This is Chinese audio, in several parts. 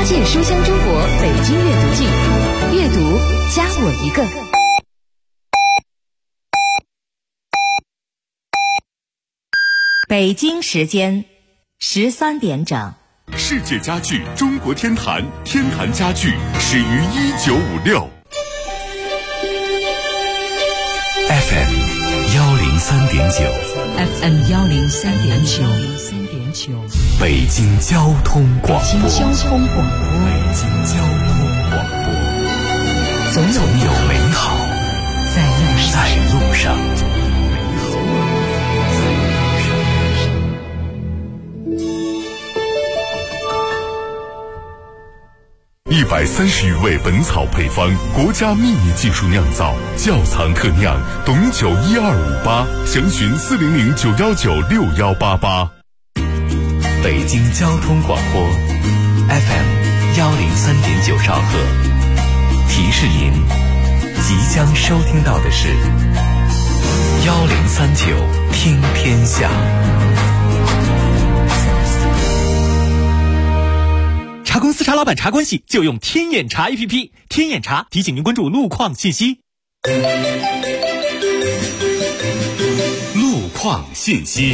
界书香中国北京阅读季，阅读加我一个。 北京时间13点整。 世界家具中国天坛，天坛家具始于1956。FM 103.9 FM 103.9， 北京交通广播。 北京交通广播，总有美好在路上。 130余味本草配方，国家秘密技术酿造，窖藏特酿，董酒12588，详询400919688。 北京交通广播 FM 103.9兆赫，提示您即将收听到的是1039听天下。 茶公司茶老板茶关系就用天眼查 APP， 天眼查提醒您关注路况信息。 路况信息。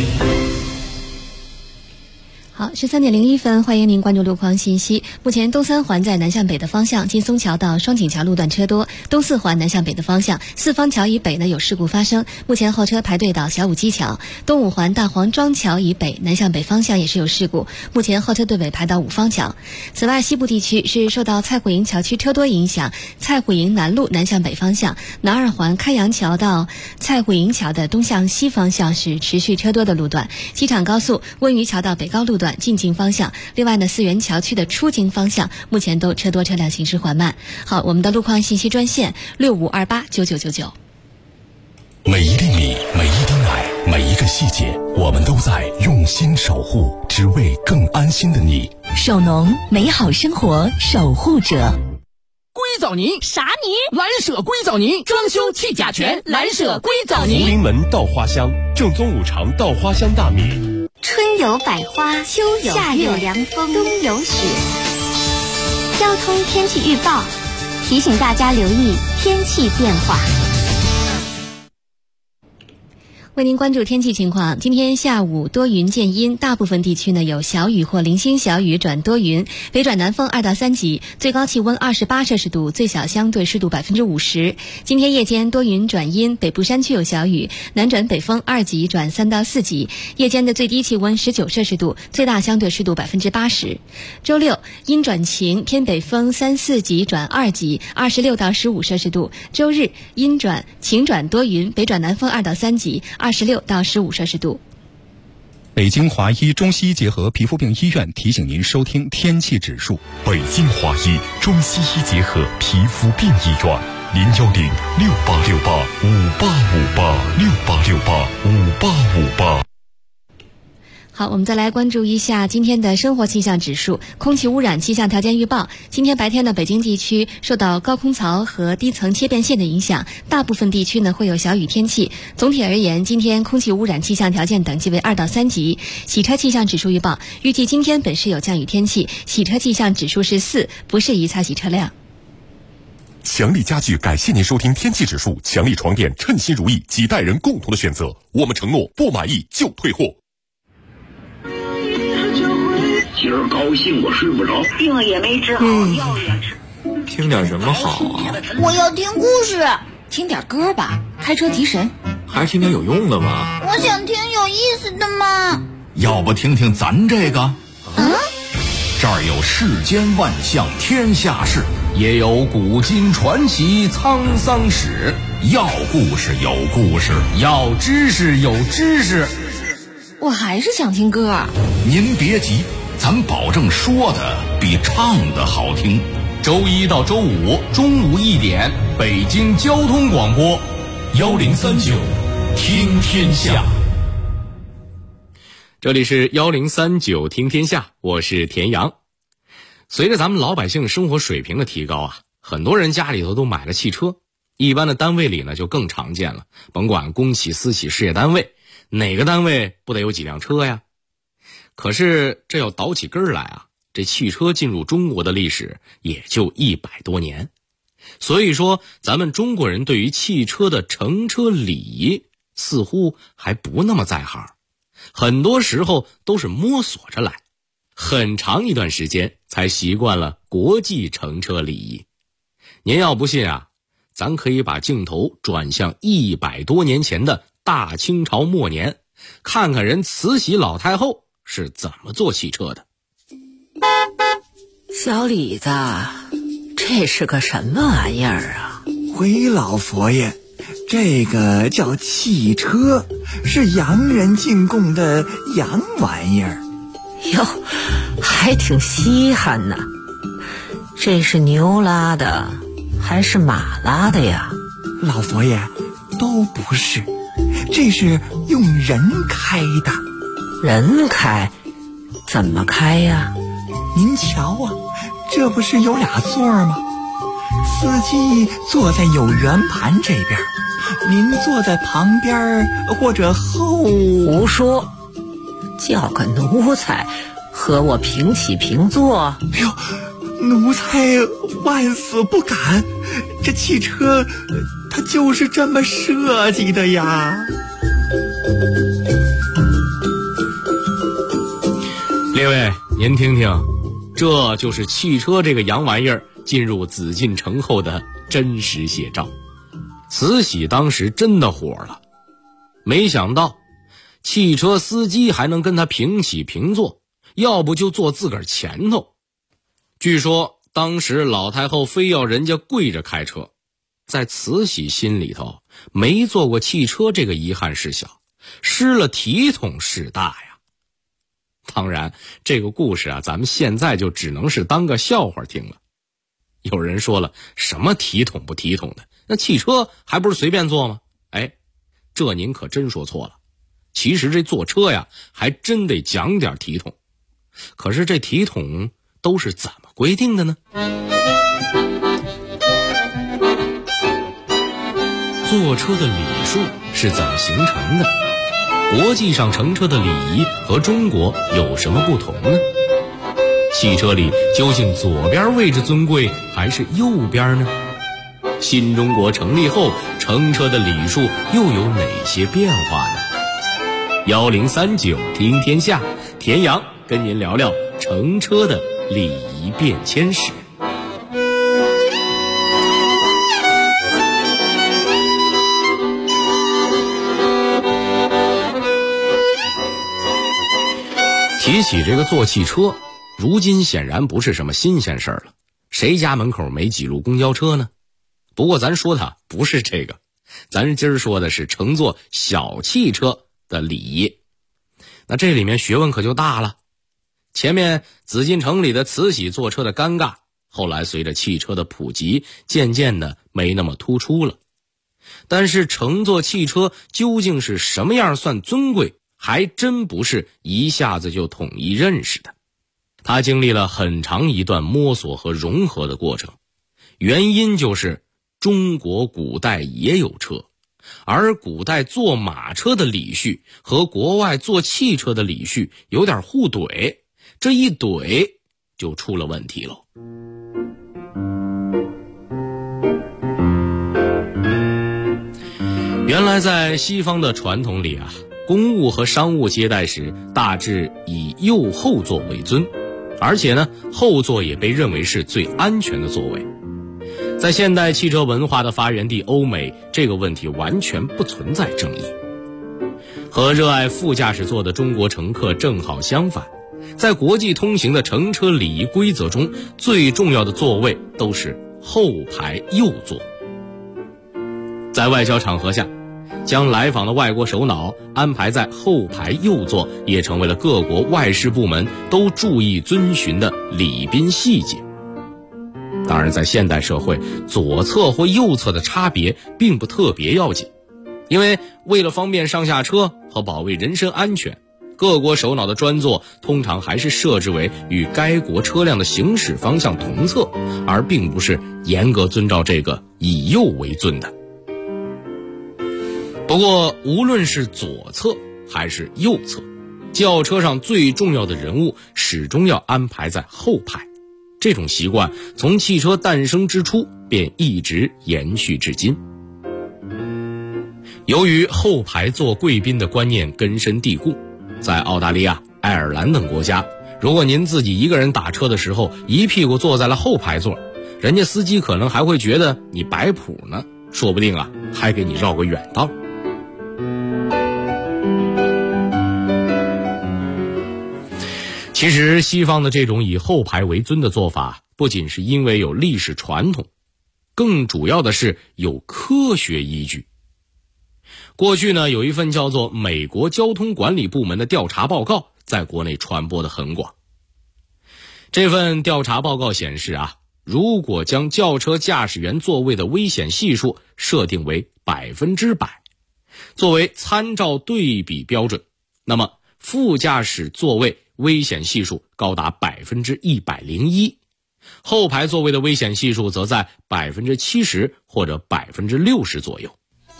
好，13点01分，欢迎您关注路况信息。目前东三环在南向北的方向，金松桥到双井桥路段车多；东四环南向北的方向，四方桥以北呢有事故发生，目前后车排队到小武基桥。东五环大黄庄桥以北南向北方向也是有事故，目前后车队尾排到五方桥。此外，西部地区是受到蔡虎营桥区车多影响，蔡虎营南路南向北方向，南二环开阳桥到蔡虎营桥的东向西方向是持续车多的路段。机场高速温榆桥到北高路段进京方向，另外呢，四元桥区的出京方向目前都车多，车辆行驶缓慢。好，我们的路况信息专线65289999。 每一粒米，每一丁奶，每一个细节，我们都在用心守护，只为更安心的你。 首农，美好生活守护者。 硅藻泥？ 啥泥？ 蓝舍硅藻泥，装修去甲醛，蓝舍硅藻泥。 福临门稻花香，正宗五常稻花香大米。 春有百花，秋有夏有凉风，冬有雪。交通天气预报提醒大家留意天气变化。 为您关注天气情况，今天下午多云见阴，大部分地区呢有小雨或零星小雨转多云，北转南风2到3级，最高气温28摄氏度，最小相对湿度50%。今天夜间多云转阴，北部山区有小雨，南转北风2级转3到4级，夜间的最低气温19摄氏度，最大相对湿度80%。周六阴转晴，偏北风3、4级转2级，26到15摄氏度。周日阴转晴转多云，北转南风2到3级，26到15摄氏度。 北京华医中西医结合皮肤病医院提醒您收听天气指数。 北京华医中西医结合皮肤病医院，01068685858，68685858。 好，我们再来关注一下今天的生活气象指数。空气污染气象条件预报，今天白天的北京地区受到高空槽和低层切变线的影响，大部分地区呢会有小雨天气。总体而言，今天空气污染气象条件等级为2到3级。洗车气象指数预报，预计今天本市有降雨天气，洗车气象指数是4，不适宜擦洗车辆。 强力家具感谢您收听天气指数，强力床垫称心如意，几代人共同的选择。我们承诺不满意就退货。 今儿高兴我睡不着， 病也没治好，药也吃。 听点什么好啊？ 我要听故事。 听点歌吧，开车提神。 还是听点有用的吧。 我想听有意思的嘛。 要不听听咱这个？这儿有世间万象天下事，也有古今传奇沧桑史。要故事有故事，要知识有知识。 我还是想听歌。 您别急，咱保证说的比唱的好听。周一到周五中午1点，北京交通广播1039听天下。 这里是1039听天下，我是田阳。随着咱们老百姓生活水平的提高啊，很多人家里头都买了汽车，一般的单位里呢就更常见了，甭管公企私企事业单位，哪个单位不得有几辆车呀？可是这要倒起根儿来啊， 这汽车进入中国的历史也就100多年。所以说咱们中国人对于汽车的乘车礼仪似乎还不那么在行，很多时候都是摸索着来，很长一段时间才习惯了国际乘车礼仪。您要不信啊，咱可以把镜头转向100多年前的大清朝末年，看看人慈禧老太后是怎么坐汽车的。 小李子，这是个什么玩意儿啊？ 回老佛爷，这个叫汽车，是洋人进贡的洋玩意儿。 哟，还挺稀罕呢。这是牛拉的还是马拉的呀？ 老佛爷，都不是，这是用人开的。 人开？怎么开呀？ 您瞧啊，这不是有俩座吗？司机坐在有圆盘这边，您坐在旁边或者后。 胡说，叫个奴才和我平起平坐？ 哎呦，奴才万死不敢，这汽车它就是这么设计的呀。 列位，您听听，这就是汽车这个洋玩意儿进入紫禁城后的真实写照。慈禧当时真的火了，没想到汽车司机还能跟他平起平坐，要不就坐自个儿前头。据说当时老太后非要人家跪着开车，在慈禧心里头，没坐过汽车这个遗憾事小，失了体统事大呀。当然这个故事啊，咱们现在就只能是当个笑话听了。有人说了，什么体统不体统的，那汽车还不是随便坐吗？哎，这您可真说错了。其实这坐车呀，还真得讲点体统。可是这体统都是怎么规定的呢？坐车的礼数是怎么形成的？国际上乘车的礼仪和中国有什么不同呢？汽车里究竟左边位置尊贵还是右边呢？新中国成立后，乘车的礼数又有哪些变化呢？1039听天下，田阳跟您聊聊乘车的礼仪变迁史。提起这个坐汽车，如今显然不是什么新鲜事儿了，谁家门口没几路公交车呢？不过咱说它不是这个，咱今儿说的是乘坐小汽车的礼仪。那这里面学问可就大了。前面紫禁城里的慈禧坐车的尴尬，后来随着汽车的普及，渐渐的没那么突出了。但是乘坐汽车究竟是什么样算尊贵，还真不是一下子就统一认识的。它经历了很长一段摸索和融合的过程。原因就是中国古代也有车，而古代坐马车的礼序和国外坐汽车的礼序有点互怼，这一怼就出了问题了。原来在西方的传统里啊，公务和商务接待时大致以右后座为尊，而且呢，后座也被认为是最安全的座位。在现代汽车文化的发源地欧美，这个问题完全不存在争议。和热爱副驾驶座的中国乘客正好相反，在国际通行的乘车礼仪规则中，最重要的座位都是后排右座。在外交场合下，将来访的外国首脑安排在后排右座，也成为了各国外事部门都注意遵循的礼宾细节。当然，在现代社会，左侧或右侧的差别并不特别要紧，因为为了方便上下车和保卫人身安全，各国首脑的专座通常还是设置为与该国车辆的行驶方向同侧，而并不是严格遵照这个以右为尊的。不过无论是左侧还是右侧， 轿车上最重要的人物始终要安排在后排。这种习惯从汽车诞生之初便一直延续至今。由于后排坐贵宾的观念根深蒂固，在澳大利亚、爱尔兰等国家，如果您自己一个人打车的时候一屁股坐在了后排座，人家司机可能还会觉得你摆谱呢，说不定啊还给你绕个远道。其实西方的这种以后排为尊的做法，不仅是因为有历史传统，更主要的是有科学依据。过去呢，有一份叫做美国交通管理部门的调查报告在国内传播的很广。这份调查报告显示啊，如果将轿车驾驶员座位的危险系数设定为100%，作为参照对比标准，那么副驾驶座位危险系数高达101%，后排座位的危险系数则在70%或者60%左右。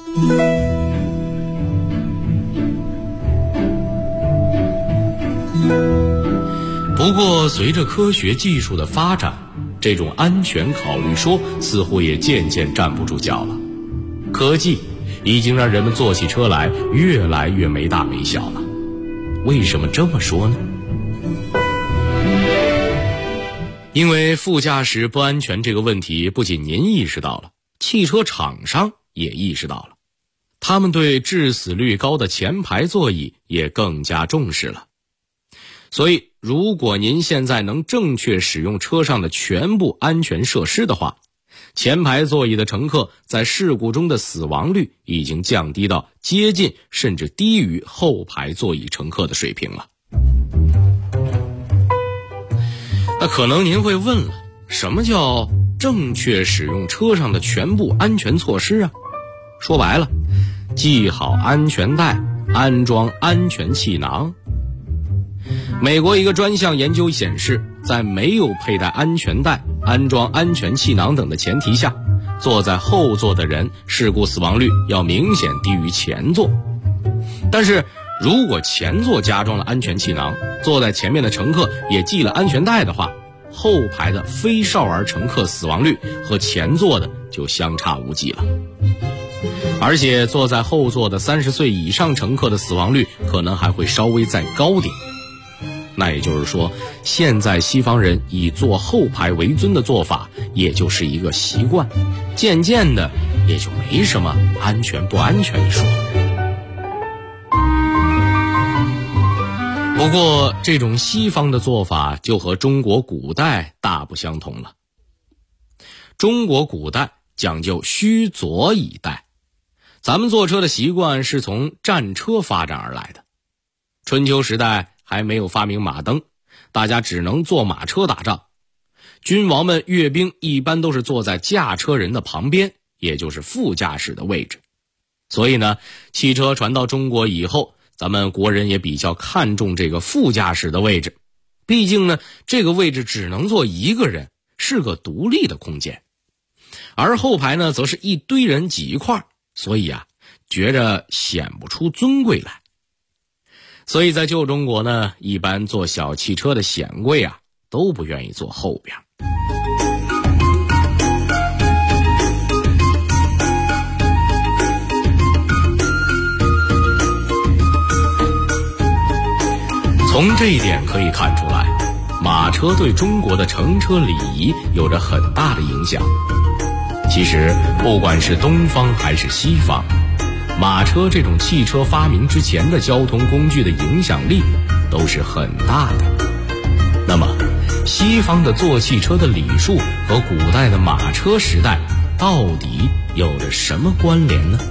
不过随着科学技术的发展，这种安全考虑说似乎也渐渐站不住脚了。科技已经让人们坐起车来越来越没大没小了。为什么这么说呢？因为副驾驶不安全这个问题，不仅您意识到了，汽车厂商也意识到了，他们对致死率高的前排座椅也更加重视了。所以如果您现在能正确使用车上的全部安全设施的话，前排座椅的乘客在事故中的死亡率已经降低到接近甚至低于后排座椅乘客的水平了。那可能您会问了，什么叫正确使用车上的全部安全措施啊？说白了，系好安全带，安装安全气囊。美国一个专项研究显示，在没有佩戴安全带、安装安全气囊等的前提下，坐在后座的人事故死亡率要明显低于前座。但是如果前座加装了安全气囊，坐在前面的乘客也系了安全带的话，后排的非少儿乘客死亡率和前座的就相差无几了。而且坐在后座的30岁以上乘客的死亡率可能还会稍微再高点。那也就是说，现在西方人以坐后排为尊的做法也就是一个习惯，渐渐的也就没什么安全不安全一说。不过这种西方的做法就和中国古代大不相同了。中国古代讲究须左以待，咱们坐车的习惯是从战车发展而来的。春秋时代还没有发明马灯，大家只能坐马车打仗。君王们阅兵一般都是坐在驾车人的旁边，也就是副驾驶的位置。所以呢，汽车传到中国以后，咱们国人也比较看重这个副驾驶的位置。毕竟呢，这个位置只能坐一个人，是个独立的空间。而后排呢，则是一堆人挤一块，所以啊，觉着显不出尊贵来。所以在旧中国呢，一般坐小汽车的显贵啊，都不愿意坐后边。从这一点可以看出来，马车对中国的乘车礼仪有着很大的影响。其实不管是东方还是西方，马车这种汽车发明之前的交通工具的影响力都是很大的。那么西方的坐汽车的礼数和古代的马车时代到底有着什么关联呢？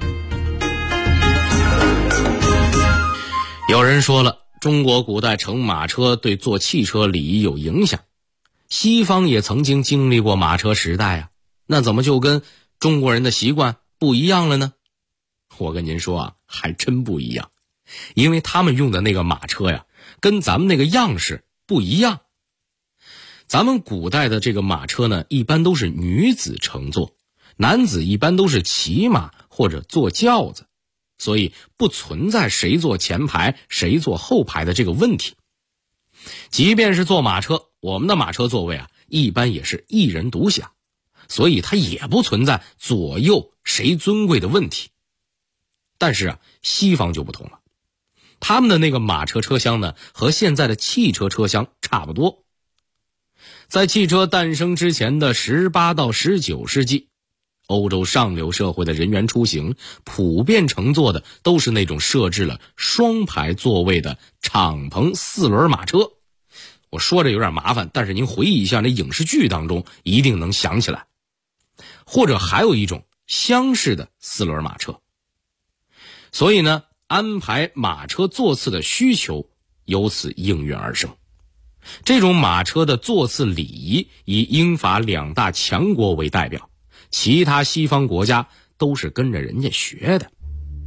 有人说了，中国古代乘马车对坐汽车礼仪有影响，西方也曾经经历过马车时代啊，那怎么就跟中国人的习惯不一样了呢？我跟您说啊，还真不一样，因为他们用的那个马车呀，跟咱们那个样式不一样。咱们古代的这个马车呢，一般都是女子乘坐，男子一般都是骑马或者坐轿子。 所以不存在谁坐前排谁坐后排的这个问题。即便是坐马车，我们的马车座位啊，一般也是一人独享，所以它也不存在左右谁尊贵的问题。但是啊，西方就不同了，他们的那个马车车厢呢，和现在的汽车车厢差不多。在汽车诞生之前的18到19世纪，欧洲上流社会的人员出行普遍乘坐的都是那种设置了双排座位的敞篷4轮马车。我说着有点麻烦，但是您回忆一下那影视剧当中一定能想起来。或者还有一种厢式的4轮马车。所以呢，安排马车座次的需求由此应运而生。这种马车的座次礼仪以英法2大强国为代表，其他西方国家都是跟着人家学的。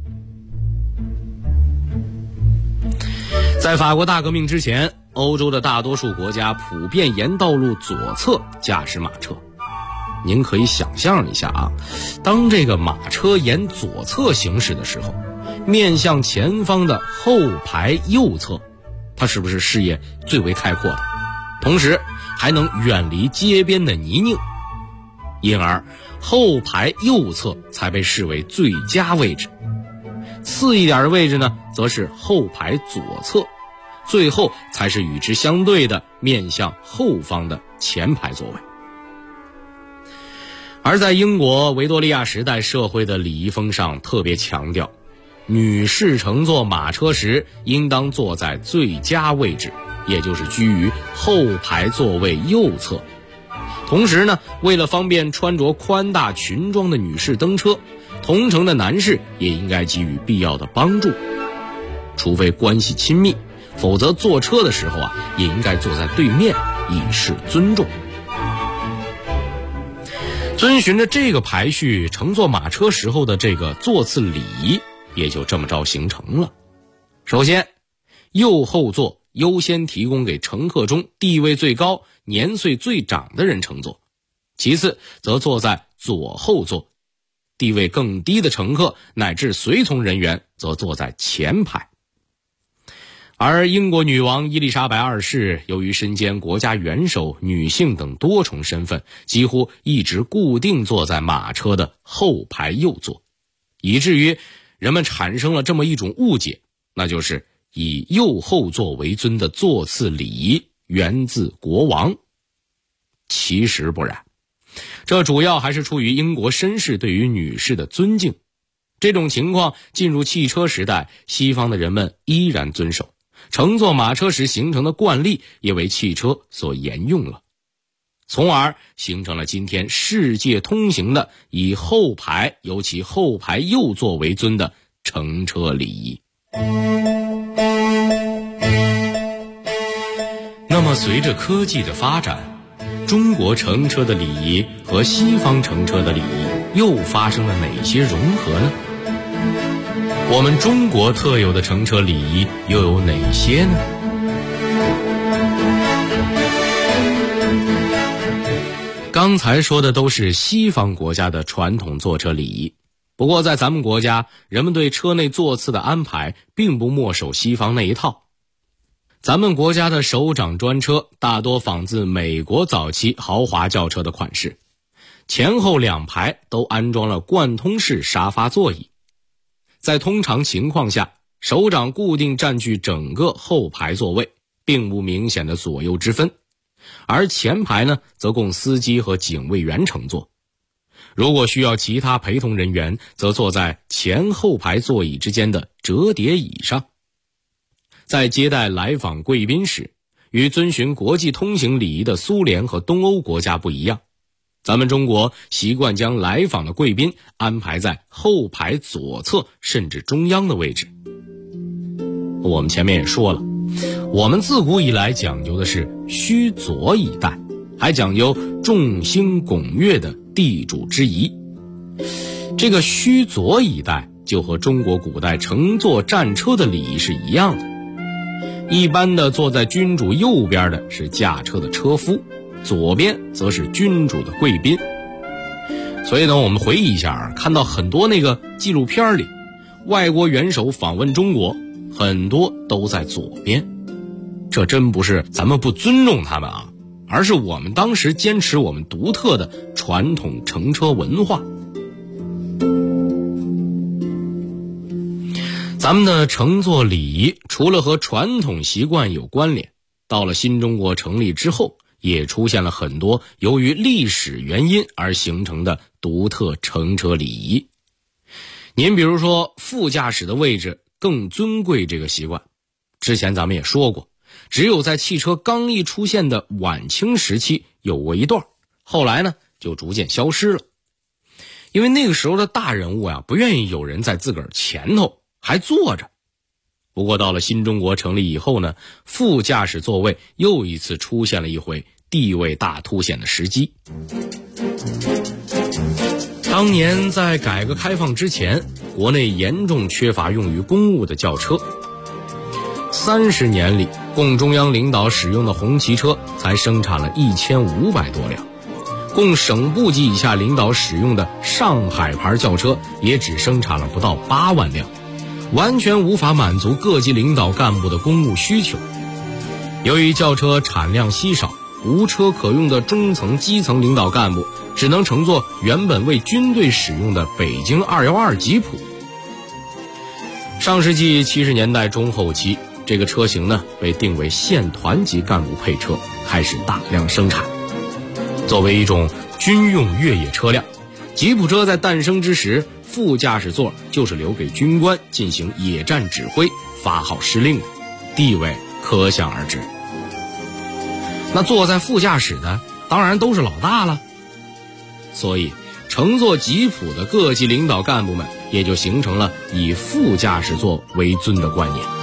在法国大革命之前，欧洲的大多数国家普遍沿道路左侧驾驶马车。您可以想象一下啊，当这个马车沿左侧行驶的时候，面向前方的后排右侧，它是不是视野最为开阔的，同时还能远离街边的泥泞，因而后排右侧才被视为最佳位置。次一点的位置呢，则是后排左侧，最后才是与之相对的面向后方的前排座位。而在英国维多利亚时代社会的礼仪风尚特别强调，女士乘坐马车时应当坐在最佳位置，也就是居于后排座位右侧。同时呢，为了方便穿着宽大裙装的女士登车，同乘的男士也应该给予必要的帮助，除非关系亲密，否则坐车的时候啊，也应该坐在对面，以示尊重。遵循着这个排序，乘坐马车时候的这个座次礼仪也就这么着形成了。首先，右后座优先提供给乘客中地位最高、年岁最长的人乘坐，其次则坐在左后座，地位更低的乘客乃至随从人员则坐在前排。而英国女王伊丽莎白2世由于身兼国家元首、女性等多重身份，几乎一直固定坐在马车的后排右座，以至于人们产生了这么一种误解，那就是以右后座为尊的座次礼仪源自国王。其实不然，这主要还是出于英国绅士对于女士的尊敬。这种情况进入汽车时代，西方的人们依然遵守，乘坐马车时形成的惯例也为汽车所沿用了，从而形成了今天世界通行的以后排，尤其后排右座为尊的乘车礼仪。那么随着科技的发展，中国乘车的礼仪和西方乘车的礼仪又发生了哪些融合呢？我们中国特有的乘车礼仪又有哪些呢？刚才说的都是西方国家的传统坐车礼仪，不过在咱们国家，人们对车内座次的安排并不墨守西方那一套。咱们国家的首长专车大多仿自美国早期豪华轿车的款式，前后2排都安装了贯通式沙发座椅。在通常情况下，首长固定占据整个后排座位，并无明显的左右之分，而前排呢，则供司机和警卫员乘坐。如果需要其他陪同人员，则坐在前后排座椅之间的折叠椅上。在接待来访贵宾时，与遵循国际通行礼仪的苏联和东欧国家不一样，咱们中国习惯将来访的贵宾安排在后排左侧甚至中央的位置。我们前面也说了，我们自古以来讲究的是须左以待，还讲究众星拱月的地主之谊。这个须左以待就和中国古代乘坐战车的礼仪是一样的。一般的坐在君主右边的是驾车的车夫，左边则是君主的贵宾。所以呢，我们回忆一下，看到很多那个纪录片里， 外国元首访问中国，很多都在左边。这真不是咱们不尊重他们啊，而是我们当时坚持我们独特的传统乘车文化。咱们的乘坐礼仪除了和传统习惯有关联，到了新中国成立之后，也出现了很多由于历史原因而形成的独特乘车礼仪。您比如说副驾驶的位置更尊贵这个习惯，之前咱们也说过，只有在汽车刚一出现的晚清时期有过一段，后来呢就逐渐消失了。因为那个时候的大人物不愿意有人在自个儿前头还坐着。不过到了新中国成立以后呢，副驾驶座位又一次出现了一回地位大凸显的时机。当年在改革开放之前，国内严重缺乏用于公务的轿车。30年里，共中央领导使用的红旗车才生产了1500多辆，共省部级以下领导使用的上海牌轿车也只生产了不到8万辆，完全无法满足各级领导干部的公务需求。由于轿车产量稀少，无车可用的中层基层领导干部只能乘坐原本为军队使用的北京212吉普。上世纪70年代中后期，这个车型呢被定为县团级干部配车，开始大量生产。作为一种军用越野车辆，吉普车在诞生之时，副驾驶座就是留给军官进行野战指挥、发号施令的，地位可想而知。那坐在副驾驶的当然都是老大了，所以乘坐吉普的各级领导干部们也就形成了以副驾驶座为尊的观念。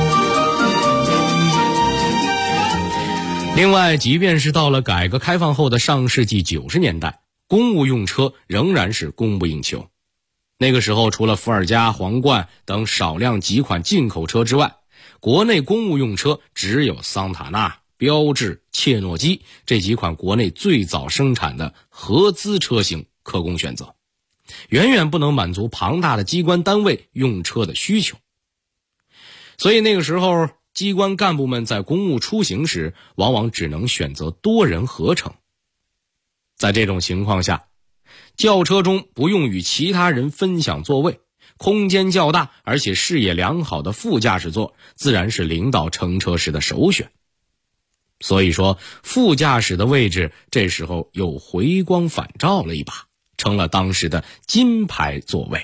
另外，即便是到了改革开放后的上世纪90年代，公务用车仍然是供不应求。那个时候，除了伏尔加、皇冠等少量几款进口车之外，国内公务用车只有桑塔纳、标致、切诺基这几款国内最早生产的合资车型可供选择，远远不能满足庞大的机关单位用车的需求。所以那个时候，机关干部们在公务出行时，往往只能选择多人合乘。在这种情况下，轿车中不用与其他人分享座位，空间较大而且视野良好的副驾驶座自然是领导乘车时的首选。所以说，副驾驶的位置这时候又回光返照了一把，成了当时的金牌座位。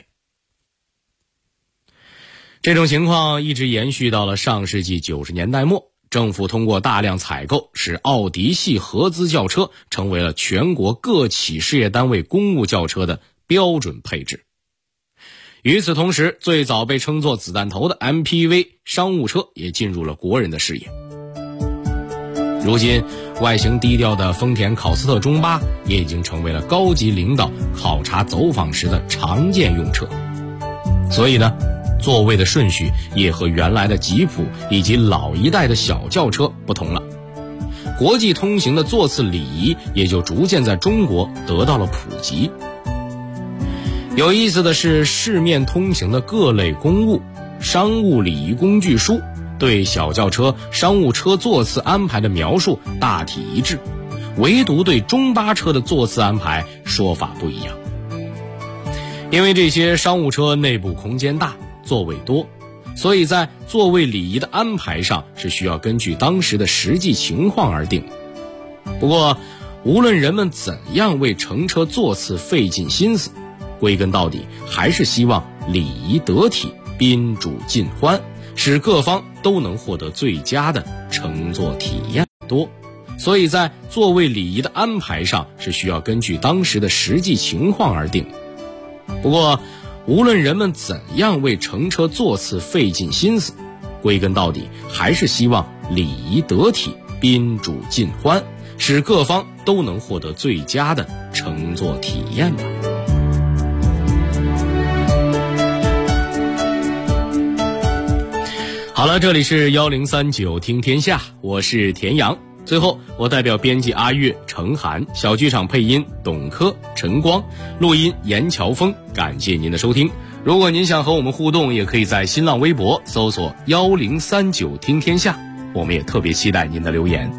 这种情况一直延续到了上世纪90年代末，政府通过大量采购，使奥迪系合资轿车成为了全国各企事业单位公务轿车的标准配置。与此同时，最早被称作子弹头的 MPV 商务车也进入了国人的视野。如今，外形低调的丰田考斯特中巴也已经成为了高级领导考察走访时的常见用车。所以呢，座位的顺序也和原来的吉普以及老一代的小轿车不同了。国际通行的座次礼仪也就逐渐在中国得到了普及。有意思的是，市面通行的各类公务、商务礼仪工具书对小轿车、商务车座次安排的描述大体一致，唯独对中巴车的座次安排说法不一样。因为这些商务车内部空间大，座位多，所以在座位礼仪的安排上是需要根据当时的实际情况而定。不过，无论人们怎样为乘车座次费尽心思，归根到底还是希望礼仪得体，宾主尽欢，使各方都能获得最佳的乘坐体验多。所以在座位礼仪的安排上是需要根据当时的实际情况而定。不过，无论人们怎样为乘车座次费尽心思，归根到底还是希望礼仪得体，宾主尽欢，使各方都能获得最佳的乘坐体验吧。好了，这里是1039听天下，我是田阳。最后，我代表编辑阿月、程涵，小剧场配音董珂、陈光，录音严乔峰，感谢您的收听。 如果您想和我们互动，也可以在新浪微博搜索1039听天下，我们也特别期待您的留言。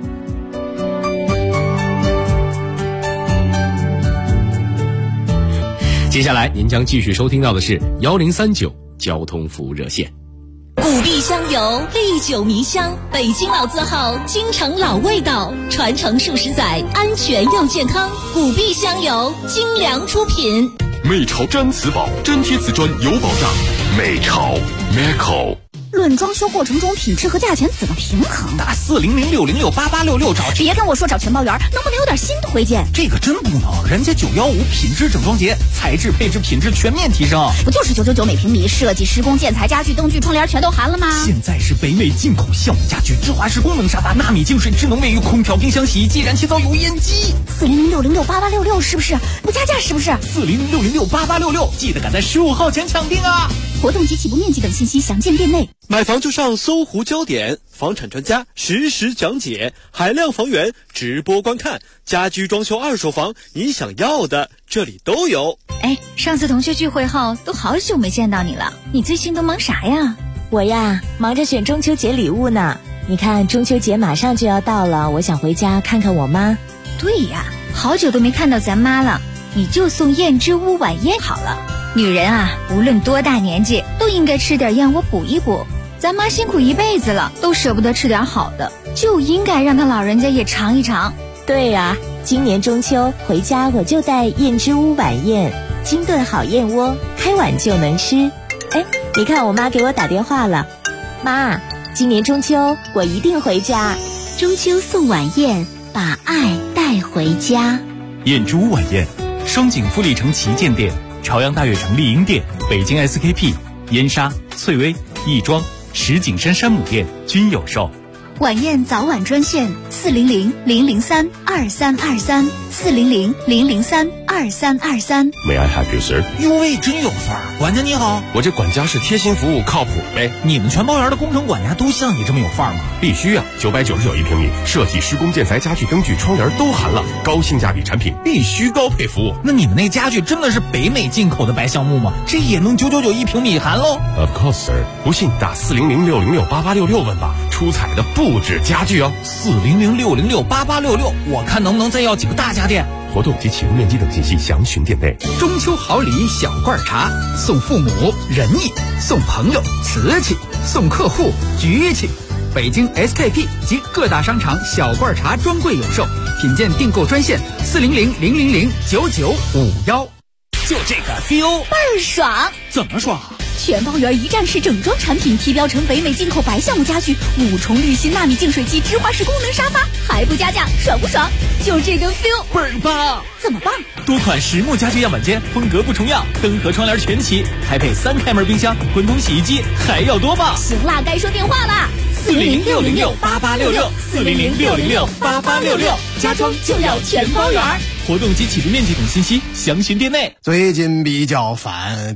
接下来您将继续收听到的是1039交通服务热线。 古壁香油历久弥香，北京老字号，京城老味道，传承数十载，安全又健康。古壁香油精良出品。 美潮毡瓷宝，粘贴瓷砖有保障。美潮 Meco。 论装修过程中品质和价钱怎么平衡？ 打400-606-8866找。 别跟我说找全包员，能不能有点新推荐？ 这个真不能，人家915品质整装节，材质配置品质全面提升。 不就是999每平米，设计施工建材家具灯具窗帘全都含了吗？ 现在是北美进口橡木家具，芝华士功能沙发，纳米净水，智能卫浴，空调，冰箱，洗衣机，燃气灶，油烟机。 400-606-8866是不是？不加价是不是 ？400-606-8866，记得赶在15号前抢定啊！ 活动及起步面积等信息详见店内。 买房就上搜狐焦点，房产专家实时讲解，海量房源直播观看，家居装修二手房，你想要的这里都有。 哎，上次同学聚会后都好久没见到你了，你最近都忙啥呀？ 我呀，忙着选中秋节礼物呢。你看中秋节马上就要到了，我想回家看看我妈。 对呀，好久都没看到咱妈了，你就送燕之屋晚宴好了。女人啊，无论多大年纪都应该吃点燕窝补一补。咱妈辛苦一辈子了，都舍不得吃点好的，就应该让她老人家也尝一尝。 对呀，今年中秋回家我就带燕之屋晚宴，精炖好燕窝，开碗就能吃。哎，你看我妈给我打电话了，妈，今年中秋我一定回家。 中秋送晚宴，把爱带回家。 燕之屋晚宴，双井富力城旗舰店、朝阳大悦城丽婴店、北京 SKP、燕莎、翠微、亦庄、石景山山姆店均有售。 晚宴早晚专线400-003-2323 400-003-2323。 May I help you, sir？ 哟喂，真有范儿！管家你好， 我这管家是贴心服务，靠谱呗。 你们全包园的工程管家都像你这么有范儿吗？ 必须啊！999一平米，设计、施工、建材、家具、灯具、窗帘都含了，高性价比产品，必须高配服务。 那你们那家具真的是北美进口的白橡木吗？这也能999一平米含喽 ？Of course, sir。不信打400-606-8866问吧，出彩的不止家具哦。 400-606-8866，我看能不能再要几个大家电。 活动及起步面积等信息详询店内。 中秋好礼小罐茶，送父母仁义，送朋友瓷器，送客户局气。北京 SKP 及各大商场小罐茶专柜有售，品鉴订购专线400-000-9951。 就这个 feel 倍儿爽。 怎么爽？ 全包圆一站式整装产品，提标成北美进口白橡木家具，5重滤芯纳米净水机，芝华士功能沙发，还不加价，爽不爽？就这个 feel 倍儿棒！ 怎么棒？ 多款实木家具样板间，风格不重样，灯和窗帘全齐，还配3开门冰箱、滚筒洗衣机，还要多棒！ 行啦，该说电话啦 ！400-606-8866 400-606-8866，家装就要全包圆。活动及起步面积等信息详询店内。 最近比较烦，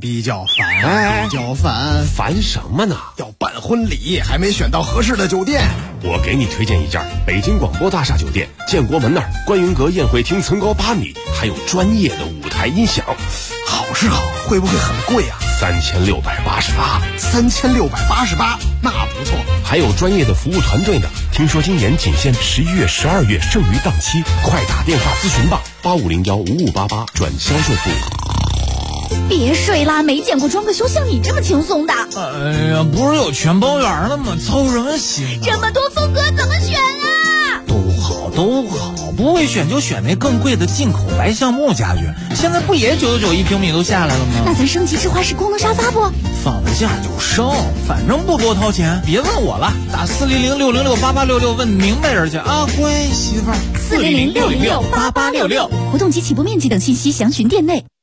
烦什么呢？ 要办婚礼，还没选到合适的酒店。 我给你推荐一家北京广播大厦酒店，建国门那儿，观云阁宴会厅层高8米，还有专业的舞台音响。 好是好，会不会很贵啊 ？3688。 3688，那不错。 还有专业的服务团队呢。听说今年仅限11月、12月，剩余档期，快打电话咨询吧，8501-5588转销售部。 别睡啦，没见过装个修像你这么轻松的。 哎呀，不是有全包圆了吗？操什么心啊？ 这么多风格怎么选啊？ 都好，不会选就选那更贵的进口白橡木家具。现在不也999一平米都下来了吗？ 那咱升级芝华士功能沙发不？ 放得下就升，反正不多掏钱。别问我了，打400-606-8866问明白人去啊，乖媳妇儿。 400-606-8866，活动及起步面积等信息详询店内。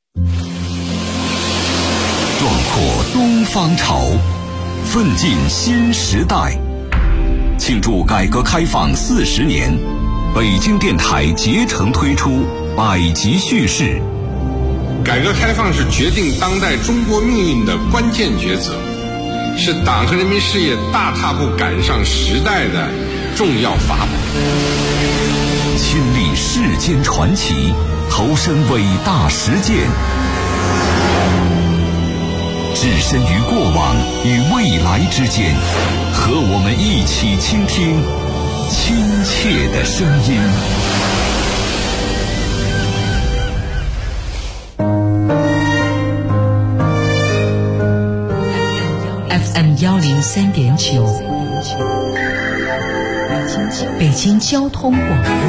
壮阔东方潮，奋进新时代。庆祝改革开放40年，北京电台竭诚推出百集叙事。 改革开放是决定当代中国命运的关键抉择，是党和人民事业大踏步赶上时代的重要法宝。 亲历世间传奇，投身伟大实践。 置身于过往与未来之间，和我们一起倾听亲切的声音。 FM 103.9，北京交通广播。